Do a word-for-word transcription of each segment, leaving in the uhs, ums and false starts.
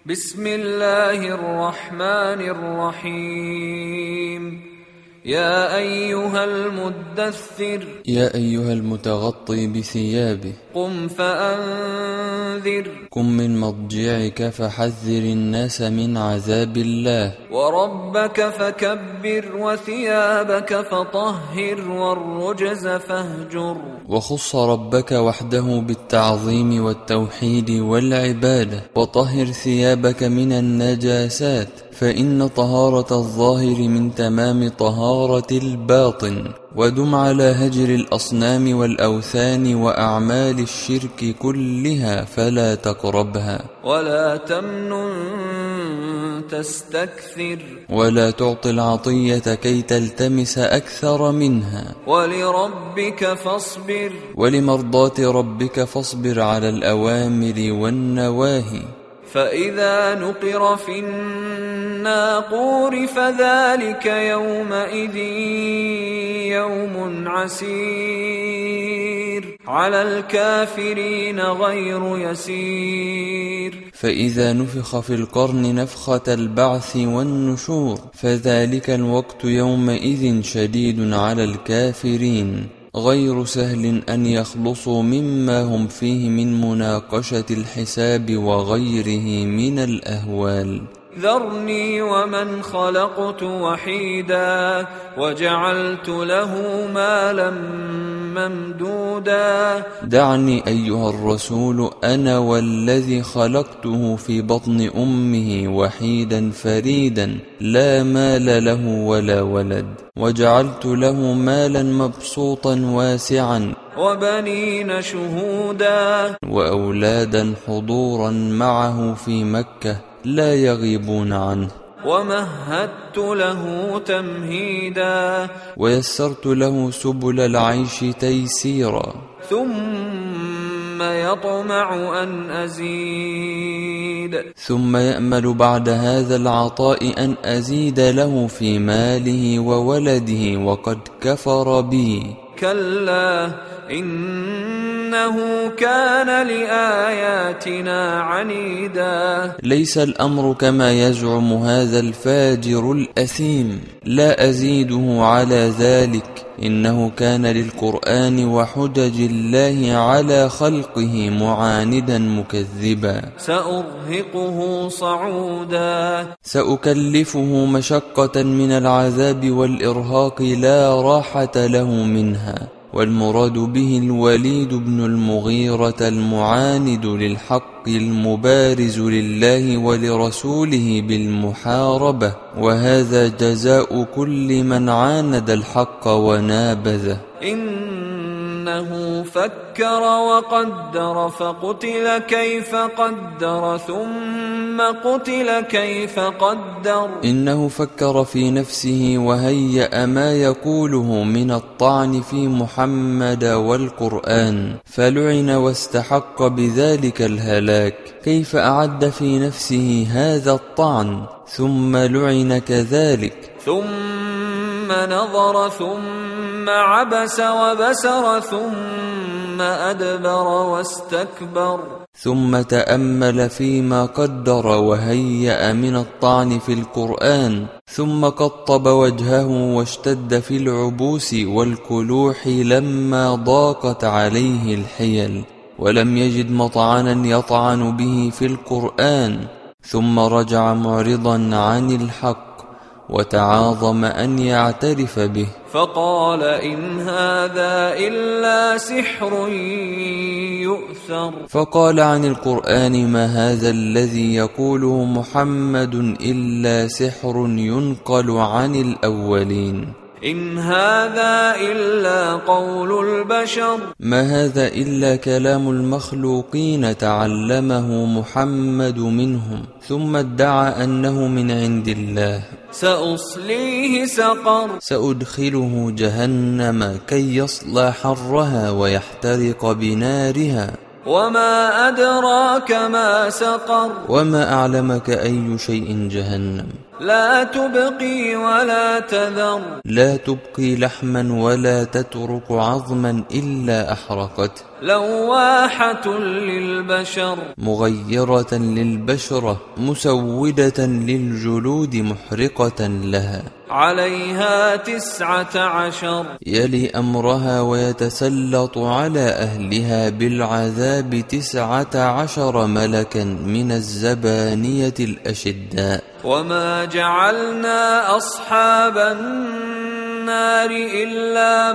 بسم الله الرحمن الرحيم. يا أيها المدثر يا أيها المتغطي بثيابه قم فأنذر قم من مضجعك فحذر الناس من عذاب الله وربك فكبر وثيابك فطهر والرجز فاهجر. وخص ربك وحده بالتعظيم والتوحيد والعبادة وطهر ثيابك من النجاسات فإن طهارة الظاهر من تمام طهارة الباطن. ودم على هجر الأصنام والأوثان وأعمال الشرك كلها فلا تقربها. ولا تمنن تستكثر ولا تعطي العطية كي تلتمس أكثر منها. ولربك فاصبر ولمرضاة ربك فاصبر على الأوامر والنواهي. فإذا نقر في الناقور فذلك يومئذ يوم عسير على الكافرين غير يسير. فإذا نفخ في القرن نفخة البعث والنشور فذلك الوقت يومئذ شديد على الكافرين غير سهل أن يخلصوا مما هم فيه من مناقشة الحساب وغيره من الأهوال. ذرني ومن خلقت وحيدا وجعلت له مالا ممدودا. دعني أيها الرسول أنا والذي خلقته في بطن أمه وحيدا فريدا لا مال له ولا ولد وجعلت له مالا مبسوطا واسعا وبنين شهودا وأولادا حضورا معه في مكة لا يغيبون عنه. ومهدت له تمهيدا ويسرت له سبل العيش تيسيرا. ثم يطمع أن أزيد ثم يأمل بعد هذا العطاء أن أزيد له في ماله وولده وقد كفر بي. كلا إنه كان لآياتنا عنيدا. ليس الأمر كما يزعم هذا الفاجر الأثيم لا أزيده على ذلك إنه كان للقرآن وحجج الله على خلقه معاندا مكذبا. سأرهقه صعودا سأكلفه مشقة من العذاب والإرهاق لا راحة له منها. والمراد به الوليد بن المغيرة المعاند للحق المبارز لله ولرسوله بالمحاربة وهذا جزاء كل من عاند الحق ونابذه. إنه فكر وقدر فقتل كيف قدر ثم قتل كيف قدر. إنه فكر في نفسه وهيأ ما يقوله من الطعن في محمد والقرآن فلعن واستحق بذلك الهلاك. كيف أعد في نفسه هذا الطعن ثم لعن كذلك. ثم نظر ثم عبس وبسر ثم أدبر واستكبر. ثم تأمل فيما قدر وهيأ من الطعن في القرآن ثم قطب وجهه واشتد في العبوس والكلوح لما ضاقت عليه الحيل ولم يجد مطعنا يطعن به في القرآن ثم رجع معرضا عن الحق وتعاظم أن يعترف به. فقال إن هذا إلا سحر يؤثر. فقال عن القرآن ما هذا الذي يقوله محمد إلا سحر ينقل عن الأولين. إن هذا إلا قول البشر. ما هذا إلا كلام المخلوقين تعلمه محمد منهم ثم ادعى أنه من عند الله. سأصليه سقر. سأدخله جهنم كي يصلى حرها ويحترق بنارها. وما أدراك ما سقر. وما أعلمك أي شيء جهنم. لا تبقي ولا تذر لا تبقي لحما ولا تترك عظما إلا أحرقته لواحة للبشر مغيرة للبشرة مسودة للجلود محرقة لها عليها تسعة عشر يلي أمرها ويتسلط على أهلها بالعذاب تسعة عشر ملكا من الزبانية الأشداء وما جعلنا أصحاب النار إلا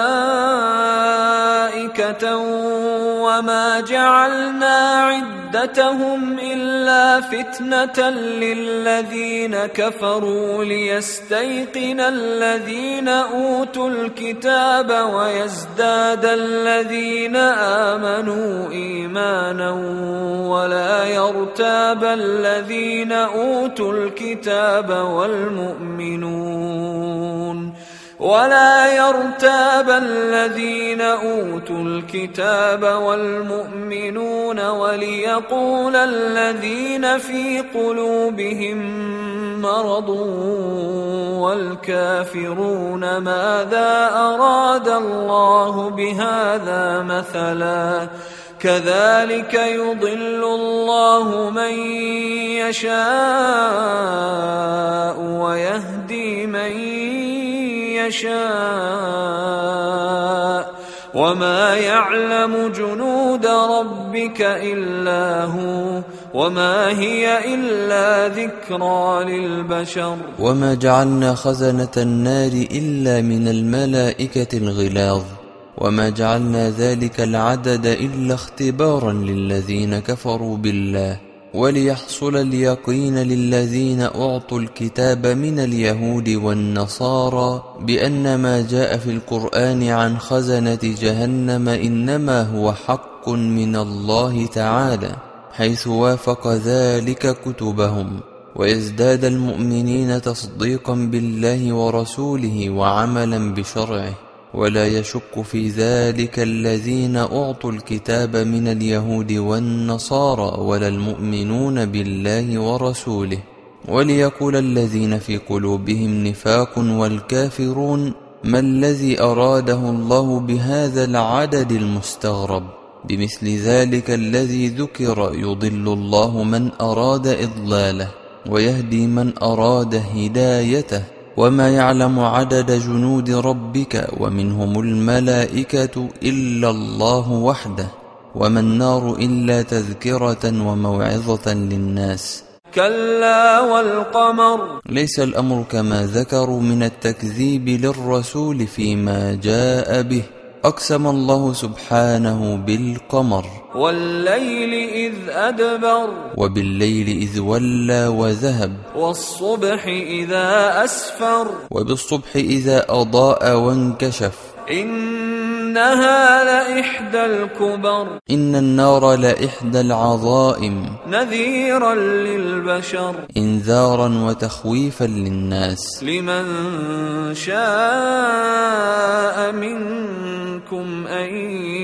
ملائكة وما جعلنا عدتهم إلا فتنة للذين كفروا ليستيقن الذين أوتوا الكتاب ويزداد الذين آمنوا إيمانا ولا يرتاب الذين أوتوا الكتاب والمؤمنون ولا يرتاب الذين أوتوا الكتاب والمؤمنون وليقول الذين في قلوبهم مرض والكافرون ماذا أراد الله بهذا مثلا كذلك يضل الله من يشاء ويهدي من يشاء وما يعلم جنود ربك إلا هو وما هي إلا ذكرى للبشر وما جعلنا خزنة النار إلا من الملائكة الغلاظ وما جعلنا ذلك العدد إلا اختبارا للذين كفروا بالله وليحصل اليقين للذين أعطوا الكتاب من اليهود والنصارى بأن ما جاء في القرآن عن خزنة جهنم إنما هو حق من الله تعالى حيث وافق ذلك كتبهم ويزداد المؤمنين تصديقا بالله ورسوله وعملا بشرعه ولا يشك في ذلك الذين أعطوا الكتاب من اليهود والنصارى ولا المؤمنون بالله ورسوله وليقول الذين في قلوبهم نفاق والكافرون ما الذي أراده الله بهذا العدد المستغرب بمثل ذلك الذي ذكر يضل الله من أراد إضلاله ويهدي من أراد هدايته وما يعلم عدد جنود ربك ومنهم الملائكة إلا الله وحده وما النار إلا تذكرة وموعظة للناس كلا والقمر ليس الأمر كما ذكروا من التكذيب للرسول فيما جاء به أقسم الله سبحانه بالقمر والليل إذ أدبر وبالليل إذ ولى وذهب والصبح إذا أسفر وبالصبح إذا أضاء وانكشف إنها لإحدى الكبر إن النار لإحدى العظائم نذيرا للبشر إنذارا وتخويفا للناس لمن شاء منكم أن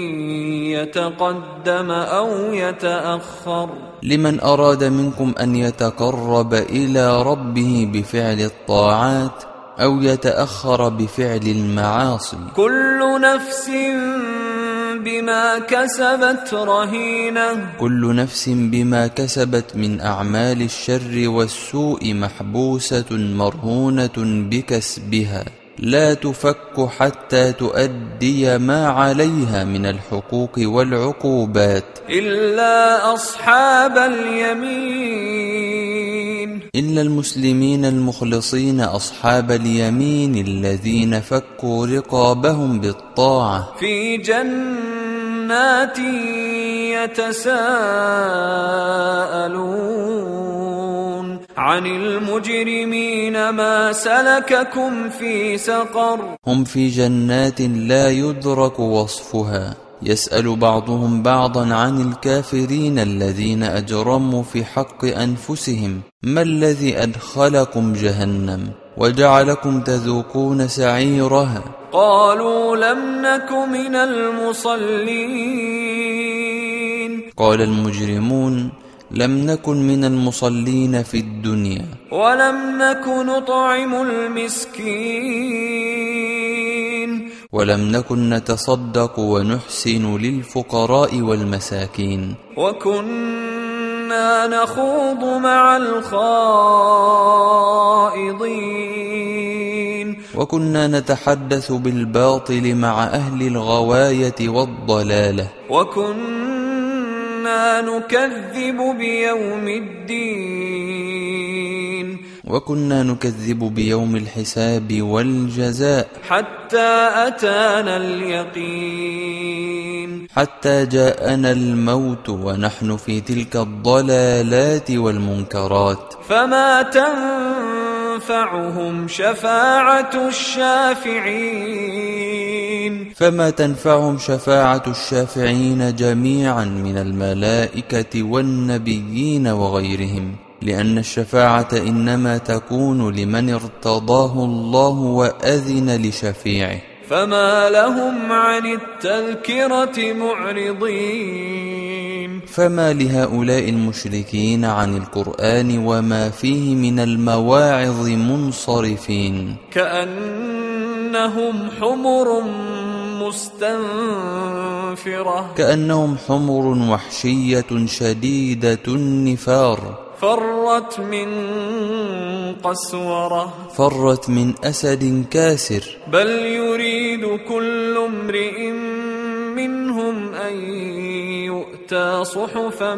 يتقدم أو يتأخر لمن أراد منكم أن يتقرب إلى ربه بفعل الطاعات أو يتأخر بفعل المعاصي كل نفس بما كسبت رهينة كل نفس بما كسبت من أعمال الشر والسوء محبوسة مرهونة بكسبها لا تفك حتى تؤدي ما عليها من الحقوق والعقوبات إلا أصحاب اليمين إلا المسلمين المخلصين أصحاب اليمين الذين فكوا رقابهم بالطاعة في جنات يتساءلون عن المجرمين ما سلككم في سقر هم في جنات لا يدرك وصفها يسأل بعضهم بعضا عن الكافرين الذين أجرموا في حق أنفسهم ما الذي أدخلكم جهنم وجعلكم تذوقون سعيرها قالوا لم نك من المصلين قال المجرمون لم نكن من المصلين في الدنيا ولم نك نطعم المسكين ولم نكن نتصدق ونحسن للفقراء والمساكين وكنا نخوض مع الخائضين وكنا نتحدث بالباطل مع أهل الغواية والضلالة وكنا نكذب بيوم الدين وكنا نكذب بيوم الحساب والجزاء حتى أتانا اليقين حتى جاءنا الموت ونحن في تلك الضلالات والمنكرات فما تنفعهم شفاعة الشافعين فما تنفعهم شفاعة الشافعين جميعا من الملائكة والنبيين وغيرهم، لأن الشفاعة إنما تكون لمن ارتضاه الله وأذن لشفيعه. فما لهم عن التذكرة معرضين فما لهؤلاء المشركين عن القرآن وما فيه من المواعظ منصرفين، كأنهم حمر مستنفرة كأنهم حمر وحشية شديدة النفار، فرت من قسورة فرت من أسد كاسر. بل يريد كل امرئ منهم أن يؤتى صحفا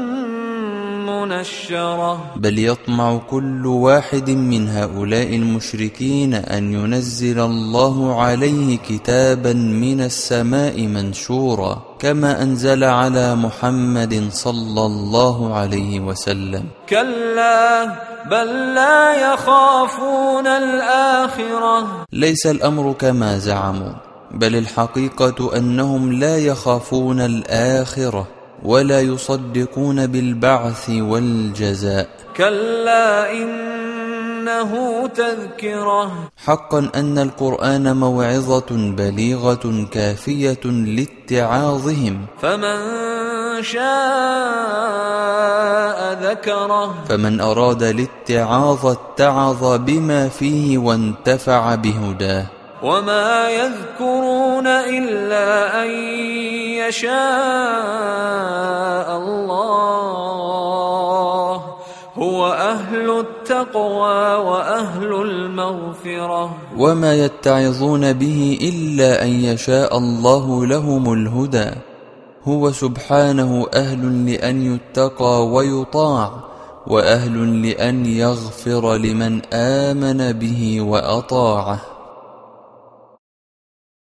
منشرة بل يطمع كل واحد من هؤلاء المشركين أن ينزل الله عليه كتابا من السماء منشورا كما أنزل على محمد صلى الله عليه وسلم. كلا بل لا يخافون الآخرة ليس الأمر كما زعموا، بل الحقيقة أنهم لا يخافون الآخرة ولا يصدقون بالبعث والجزاء. كلا إنه تذكرة حقا أن القرآن موعظة بليغة كافية لاتعاظهم، فمن شاء ذكره فمن أراد الاتعاظ اتعظ بما فيه وانتفع بهداه. وما يذكرون إلا أن يشاء الله هو أهل التقوى وأهل المغفرة. وما يتعظون به إلا أن يشاء الله لهم الهدى، هو سبحانه أهل لأن يتقى ويطاع، وأهل لأن يغفر لمن آمن به وأطاعه.